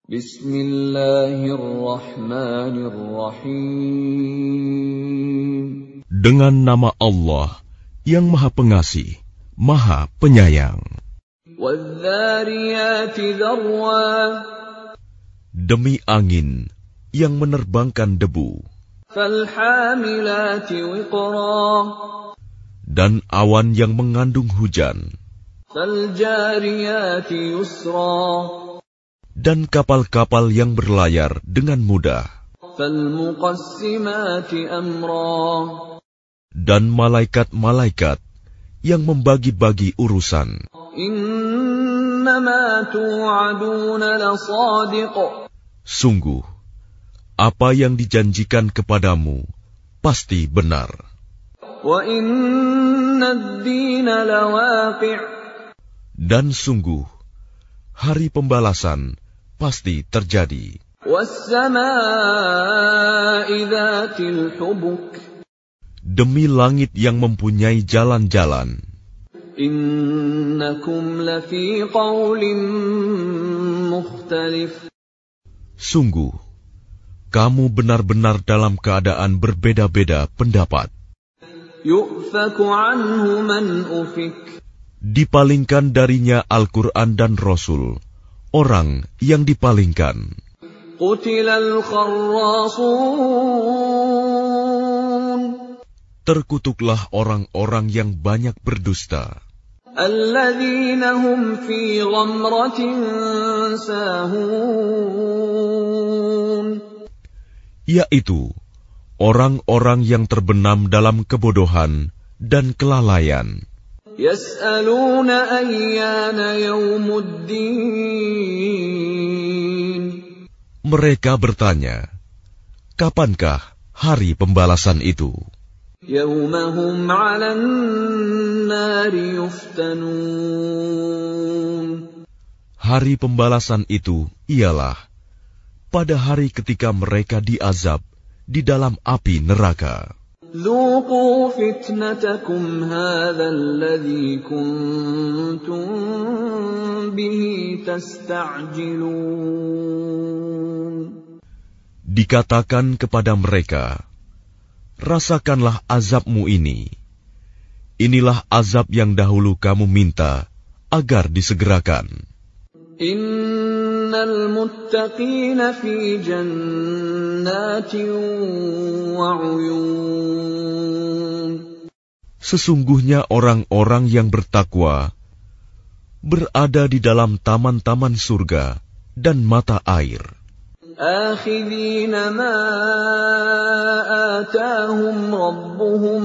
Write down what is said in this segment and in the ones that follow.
Bismillahirrahmanirrahim. Dengan nama Allah yang Maha Pengasih, Maha Penyayang. Wadh-dhariyati dharwa. Demi angin yang menerbangkan debu. Falhamilati wiqra. Dan awan yang mengandung hujan. Faljariyati yusra. Dan kapal-kapal yang berlayar dengan mudah. Falmuqassimati amra. Dan malaikat-malaikat yang membagi-bagi urusan. Innama tu'aduna lasadiq. Sungguh, apa yang dijanjikan kepadamu pasti benar. Wa inna ad-dina lawaqi'. Dan sungguh, hari pembalasan pasti terjadi. Was-samaa'i dhatil hubuk. Demi langit yang mempunyai jalan-jalan. Innakum lafi qawlin mukhtalif. Sungguh, kamu benar-benar dalam keadaan berbeda-beda pendapat. Yu'faku anhu man ufik. Dipalingkan darinya Al-Quran dan Rasul, orang yang dipalingkan. Qutilal kharrasun. Terkutuklah orang-orang yang banyak berdusta. Alladzina hum fi ghamratin sahun. Yaitu orang-orang yang terbenam dalam kebodohan dan kelalaian. Yas'aluna ayyana yawmuddin. Mereka bertanya, kapankah hari pembalasan itu? Yawmahum 'alan nari yuftanun. Hari pembalasan itu ialah pada hari ketika mereka diazab di dalam api neraka. Dzuqu fitnatakum hadzal ladzi kuntum bihi tasta'jilun. Dikatakan kepada mereka, rasakanlah azabmu ini. Inilah azab yang dahulu kamu minta agar disegerakan. Innal muttaqina fi jannatin wa 'uyun. Sesungguhnya orang-orang yang bertakwa berada di dalam taman-taman surga dan mata air. Akhidhina ma atahum rabbuhum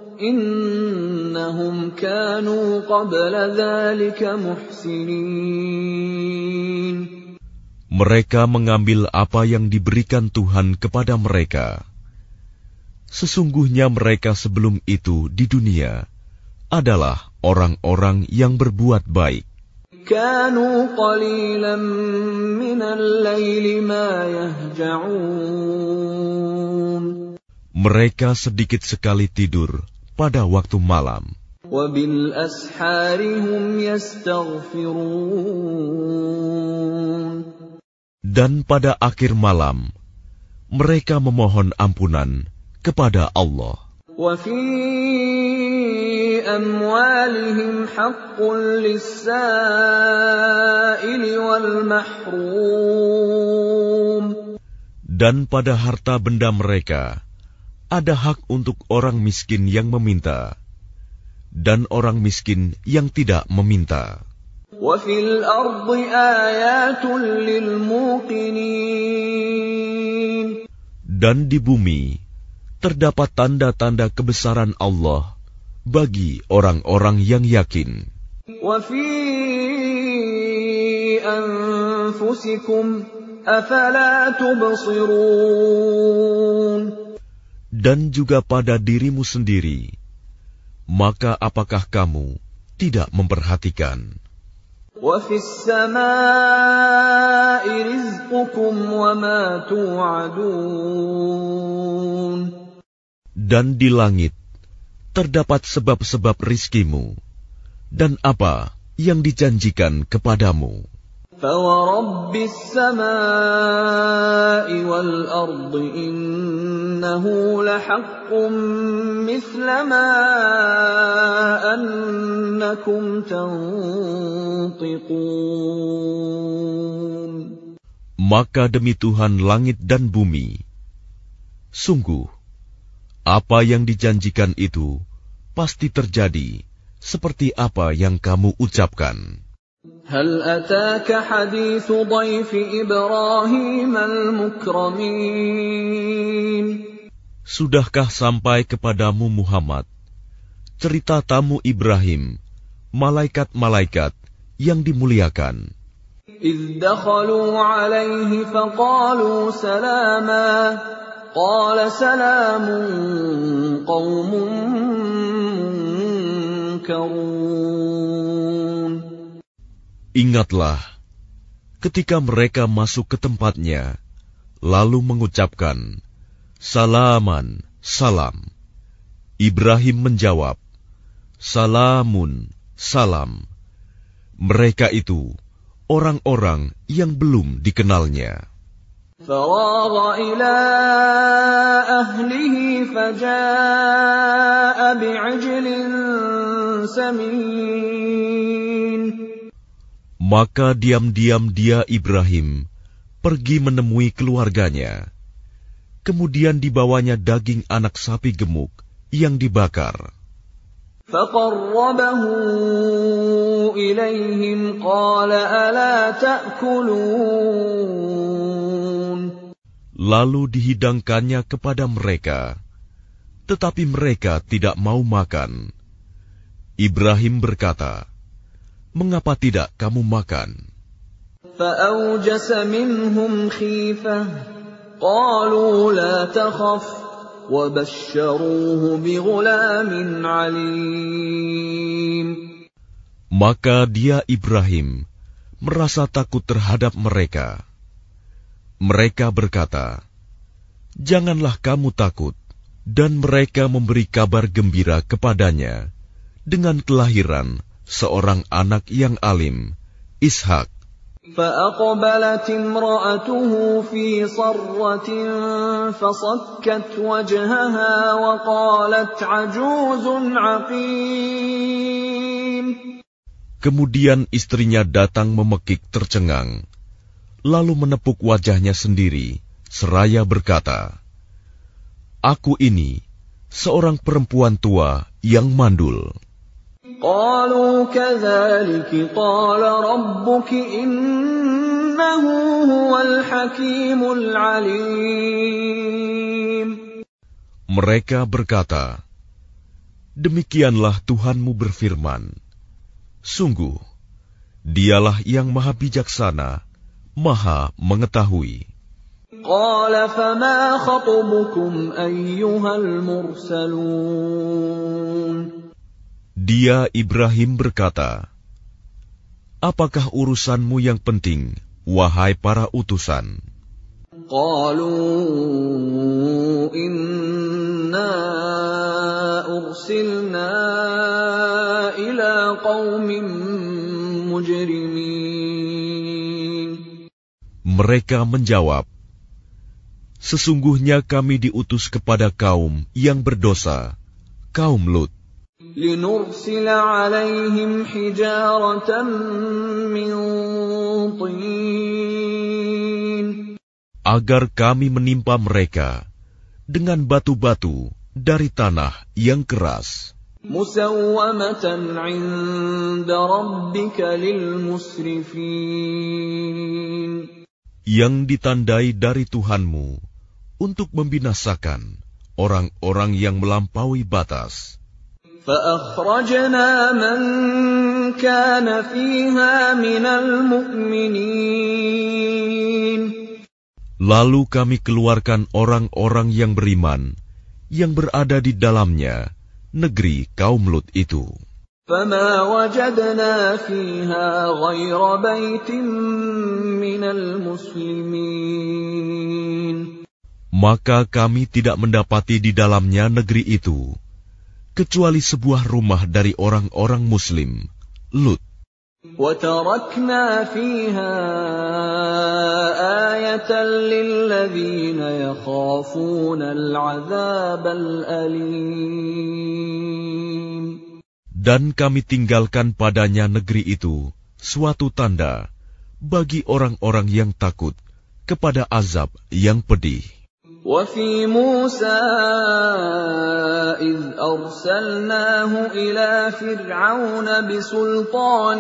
innahum kanu qabla dhalika muhsinin. Mereka mengambil apa yang diberikan Tuhan kepada mereka. Sesungguhnya mereka sebelum itu di dunia adalah orang-orang yang berbuat baik. Kanu qalilan minal laili ma yahja'un. Mereka sedikit sekali tidur pada waktu malam. Wa bil ashari hum yastaghfirun. Dan pada akhir malam, mereka memohon ampunan kepada Allah. Wa fi amwalihim haqqun lis-sa'ili wal mahrum. Dan pada harta benda mereka, ada hak untuk orang miskin yang meminta, dan orang miskin yang tidak meminta. Wa fil ardi ayatun lil muqinin. Dan di bumi terdapat tanda-tanda kebesaran Allah bagi orang-orang yang yakin. Wa fi anfusikum afala tubsirun. Dan juga pada dirimu sendiri, maka apakah kamu tidak memperhatikan? Wa fis samaa'i rizqukum wa ma tu'adun. Dan di langit terdapat sebab-sebab rizkimu dan apa yang dijanjikan kepadamu. فَوَرَبِّ السَّمَاءِ وَالْأَرْضِ إِنَّهُ لَحَقٌّ مِثْلَ مَا أَنَّكُمْ تَنطِقُونَ. Maka demi Tuhan langit dan bumi, sungguh, apa yang dijanjikan itu pasti terjadi seperti apa yang kamu ucapkan. هل أتاك حديث ضيف إبراهيم المكرمين. Sudahkah sampai kepadamu Muhammad cerita tamu Ibrahim, malaikat-malaikat yang dimuliakan? إذ دخلوا عليه فقالوا سلاما قال سلام قوم منكرون. Ingatlah, ketika mereka masuk ke tempatnya, lalu mengucapkan, Salaman, salam. Ibrahim menjawab, Salamun, salam. Mereka itu orang-orang yang belum dikenalnya. فراغ إلى أهله فجاء بعجل سمين. Maka diam-diam dia Ibrahim pergi menemui keluarganya. Kemudian dibawanya daging anak sapi gemuk yang dibakar. فَقَرَّبَهُ إِلَيْهِمْ قَالَ أَلَا تَأْكُلُونَ. Lalu dihidangkannya kepada mereka, tetapi mereka tidak mau makan. Ibrahim berkata, Mengapa tidak kamu makan? فَأَوْجَسَ مِنْهُمْ خِيفَةً قَالُوا لَا تَخَفْ وَبَشَّرُوهُ بِغُلَامٍ عَلِيمٍ. Maka dia Ibrahim merasa takut terhadap mereka. Mereka berkata, Janganlah kamu takut, dan mereka memberi kabar gembira kepadanya dengan kelahiran seorang anak yang alim, Ishak. فَأَقْبَلَتِ امْرَأَتُهُ فِي صَرَّةٍ فَصَكَّتْ وَجْهَهَا وَقَالَتْ عَجُوزٌ عَقِيمٌ. Kemudian istrinya datang memekik tercengang, lalu menepuk wajahnya sendiri, seraya berkata, Aku ini seorang perempuan tua yang mandul. قالوا كذلك قال ربك إنه هو الحكيم العليم. Mereka berkata, Demikianlah Tuhanmu berfirman, Sungguh, Dialah yang maha bijaksana, maha mengetahui. قال فما خطبكم أيها المرسلون. Dia Ibrahim berkata, Apakah urusanmu yang penting, wahai para utusan? قالوا إنا أرسلنا إلى قوم مجرمين. Mereka menjawab, Sesungguhnya kami diutus kepada kaum yang berdosa, kaum Lut. لنرسل عليهم حجارة من طين. Agar kami menimpa mereka dengan batu-batu dari tanah yang keras. مسومة عند ربك للمسرفين. Yang ditandai dari Tuhanmu untuk membinasakan orang-orang yang melampaui batas. فأخرجنا من كان فيها من المؤمنين. Lalu kami keluarkan orang-orang yang beriman yang berada di dalamnya, negeri kaum Lut itu. فما وجدنا فيها غير بيت من المسلمين. Maka kami tidak mendapati di dalamnya negeri itu kecuali sebuah rumah dari orang-orang Muslim, Lut. وَتَرَكْنَا فِيهَا آيَةً لِّلَّذِينَ يَخَافُونَ الْعَذَابَ الْأَلِيمَ. Dan kami tinggalkan padanya negeri itu suatu tanda bagi orang-orang yang takut kepada azab yang pedih. وَفِي مُوسَىٰ إِذْ أَرْسَلْنَاهُ إِلَىٰ فِرْعَوْنَ بِسُلْطَانٍ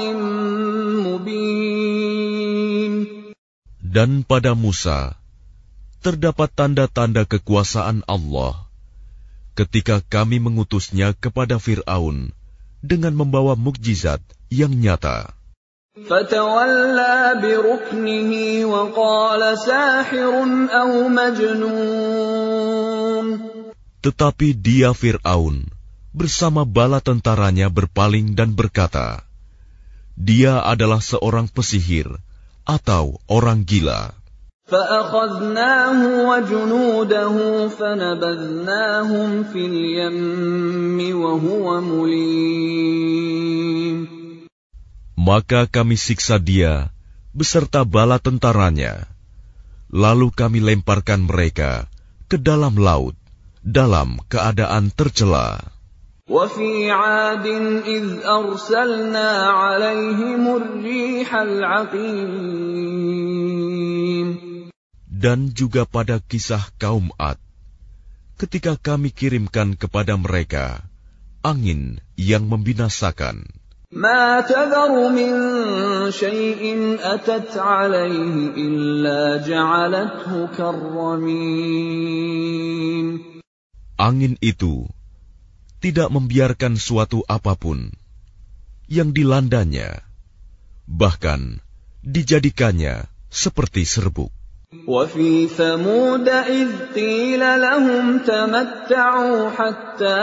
مُّبِينٍ. Dan pada Musa terdapat tanda-tanda kekuasaan Allah ketika kami mengutusnya kepada Fir'aun dengan membawa mukjizat yang nyata. فَتَوَلَّىٰ بِرُكْنِهِ وَقَالَ سَاحِرٌ أَوْ مَجْنُونٌ. Tetapi dia Fir'aun bersama bala tentaranya berpaling dan berkata, dia adalah seorang pesihir atau orang gila. فَأَخَذْنَاهُ وَجُنُودَهُ فَنَبَذْنَاهُمْ فِي الْيَمِّ وَهُوَ مُلِيمٌ. Maka kami siksa dia beserta bala tentaranya, lalu kami lemparkan mereka ke dalam laut dalam keadaan tercela. وَفِي عَادٍ إِذْ أَرْسَلْنَا عَلَيْهِمُ الرِّيحَ الْعَقِيمَ. Dan juga pada kisah kaum Ad, ketika kami kirimkan kepada mereka angin yang membinasakan. مَا تَذَرُ مِن شَيْءٍ أَتَتْ عَلَيْهِ إِلَّا جَعَلَتْهُ كَالرَّمِيمِ. Angin itu tidak membiarkan suatu apapun yang dilandanya, bahkan dijadikannya seperti serbuk. وَفِي ثَمُودَ إِذْ قِيلَ لَهُمْ تَمَتَّعُوا حَتَّىٰ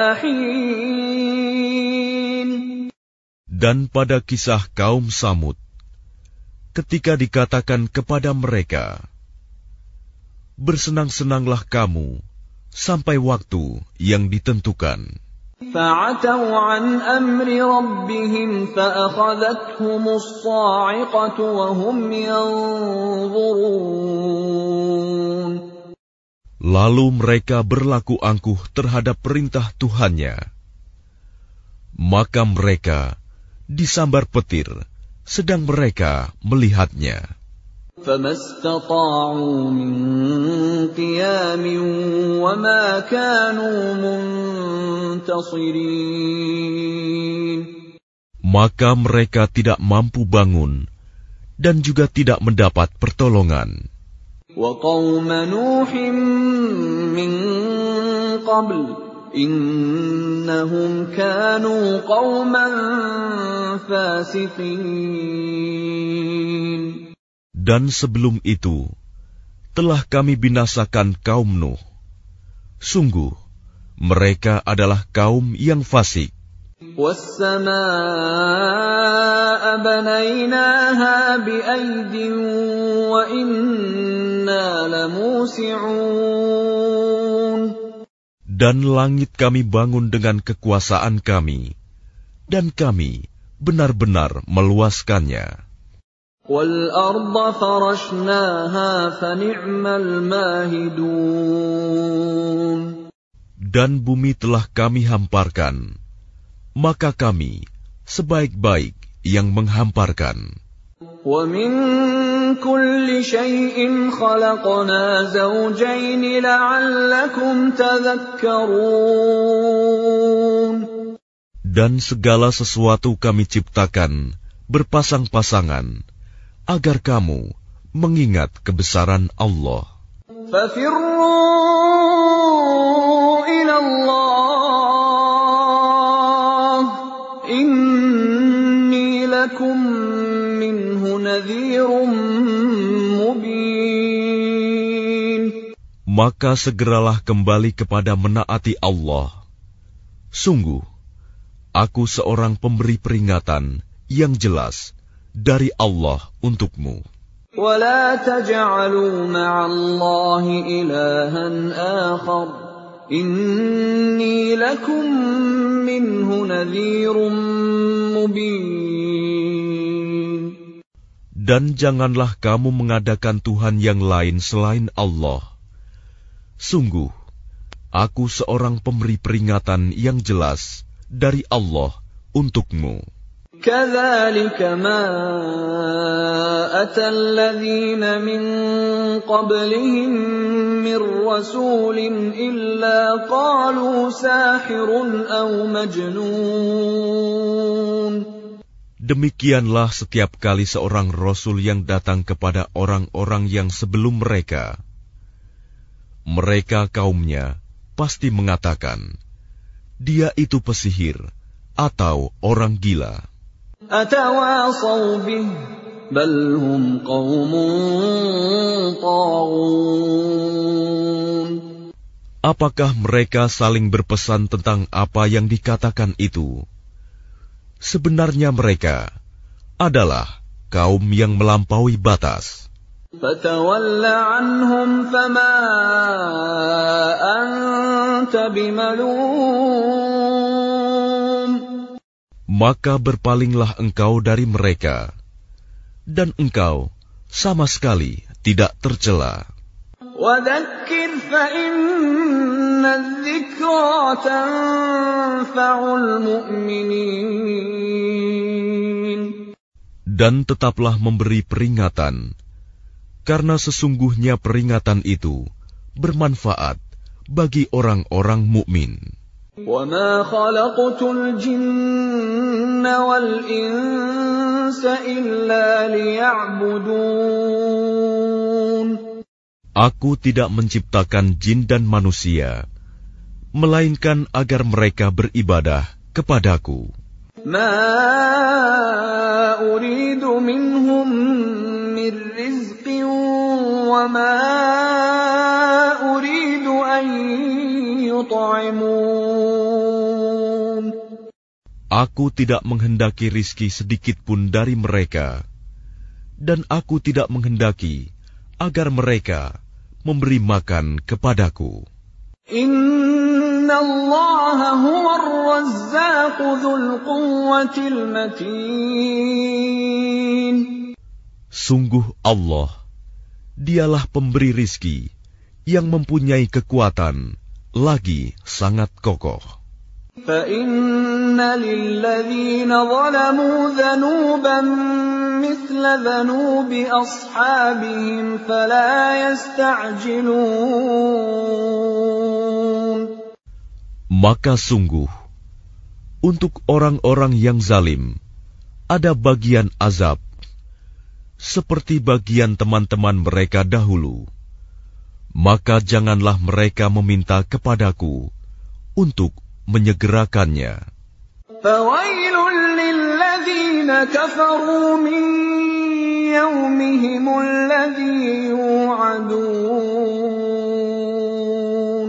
حِينٍ. Dan pada kisah kaum Samud, ketika dikatakan kepada mereka, bersenang-senanglah kamu sampai waktu yang ditentukan. فَعَتَوْا عَنْ أَمْرِ رَبِّهِمْ فَأَخَذَتْهُمُ الصَّاعِقَةُ وَهُمْ يَنظُرُونَ. Lalu mereka berlaku angkuh terhadap perintah Tuhannya. Maka mereka disambar petir, sedang mereka melihatnya. فَمَا اسْتَطَاعُوا مِنْ قِيَامٍ وَمَا كَانُوا مُنْتَصِرِينَ. Maka mereka tidak mampu bangun dan juga tidak mendapat pertolongan. وَقَوْمَ نُوحٍ مِّن قَبْلُ إِنَّهُمْ كَانُوا قَوْمًا فَاسِقِينَ. Dan sebelum itu, telah kami binasakan kaum Nuh. Sungguh, mereka adalah kaum yang fasik. وَالسَّمَاءَ بَنَيْنَاهَا بِأَيْدٍ وَإِنَّا لَمُوسِعُونَ. Dan langit kami bangun dengan kekuasaan kami, dan kami benar-benar meluaskannya. وَالْأَرْضَ فَرَشْنَاهَا فَنِعْمَ الْمَاهِدُونَ. Dan bumi telah kami hamparkan, maka kami sebaik-baik yang menghamparkan. وَمِن كُلِّ شَيْءٍ خَلَقْنَا زَوْجَيْنِ لَعَلَّكُمْ تَذَكَّرُونَ. Dan segala sesuatu kami ciptakan berpasang-pasangan, agar kamu mengingat kebesaran Allah. فَفِرُّوا إِلَى اللَّهِ إِنِّي لَكُمْ مِنْهُ نَذِيرٌ مُبِينٌ. Maka segeralah kembali kepada menaati Allah. Sungguh, aku seorang pemberi peringatan yang jelas dari Allah untukmu. وَلَا تَجْعَلُوا مَعَ اللَّهِ إِلَٰهًا آخَرَ إِنِّي لَكُمْ مِنْهُ نَذِيرٌ مُبِينٌ. Dan janganlah kamu mengadakan Tuhan yang lain selain Allah. Sungguh, aku seorang pemberi peringatan yang jelas dari Allah untukmu. كَذَلِكَ مَا أَتَى الَّذِينَ مِن قَبْلِهِم مِّن رَّسُولٍ إِلَّا قَالُوا سَاحِرٌ أَوْ مَجْنُونٌ. Demikianlah setiap kali seorang rasul yang datang kepada orang-orang yang sebelum mereka. Mereka kaumnya pasti mengatakan, dia itu pesihir atau orang gila. أَتَوَاصَوْا بِهِ بَلْ هُمْ قَوْمٌ طَاغُونَ. Apakah mereka saling berpesan tentang apa yang dikatakan itu? Sebenarnya mereka adalah kaum yang melampaui batas. فَتَوَلَّ عَنْهُمْ فَمَا أَنْتَ بِمَلُومٍ. Maka berpalinglah engkau dari mereka, dan engkau sama sekali tidak tercela. وَذَكِّرْ فَإِنَّ الذِّكْرَى تَنفَعُ الْمُؤْمِنِينَ. Dan tetaplah memberi peringatan, karena sesungguhnya peringatan itu bermanfaat bagi orang-orang mukmin. وَمَا خَلَقْتُ الْجِنَّ وَالْإِنسَ إِلَّا لِيَعْبُدُونِ. Aku tidak menciptakan jin dan manusia, melainkan agar mereka beribadah kepadaku. مَا أُرِيدُ مِنْهُمْ مِنْ رِزْقٍ وَمَا أُرِيدُ أَنْ يُطْعِمُونَ. Aku tidak menghendaki rizki sedikit pun dari mereka, dan aku tidak menghendaki agar mereka memberi makan kepadaku. Inna Allah huwa ar-razzaq dzul quwwatil matin. Sungguh Allah, dialah pemberi rizki yang mempunyai kekuatan lagi sangat kokoh. فَإِنَّ لِلَّذِينَ ظَلَمُوا ذَنُوبًا مِثْلَ ذَنُوبِ أَصْحَابِهِمْ فَلَا يَسْتَعْجِلُونَ. Maka sungguh, untuk orang-orang yang zalim, ada bagian azab, seperti bagian teman-teman mereka dahulu. Maka janganlah mereka meminta kepadaku untuk menyegerakannya. فَوَيْلٌ لِلَّذِينَ كَفَرُوا مِنْ يَوْمِهِمُ الَّذِي يُوعَدُونَ.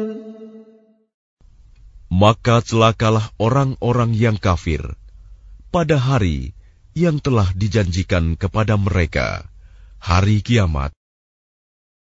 Maka celakalah orang-orang yang kafir pada hari yang telah dijanjikan kepada mereka, hari kiamat.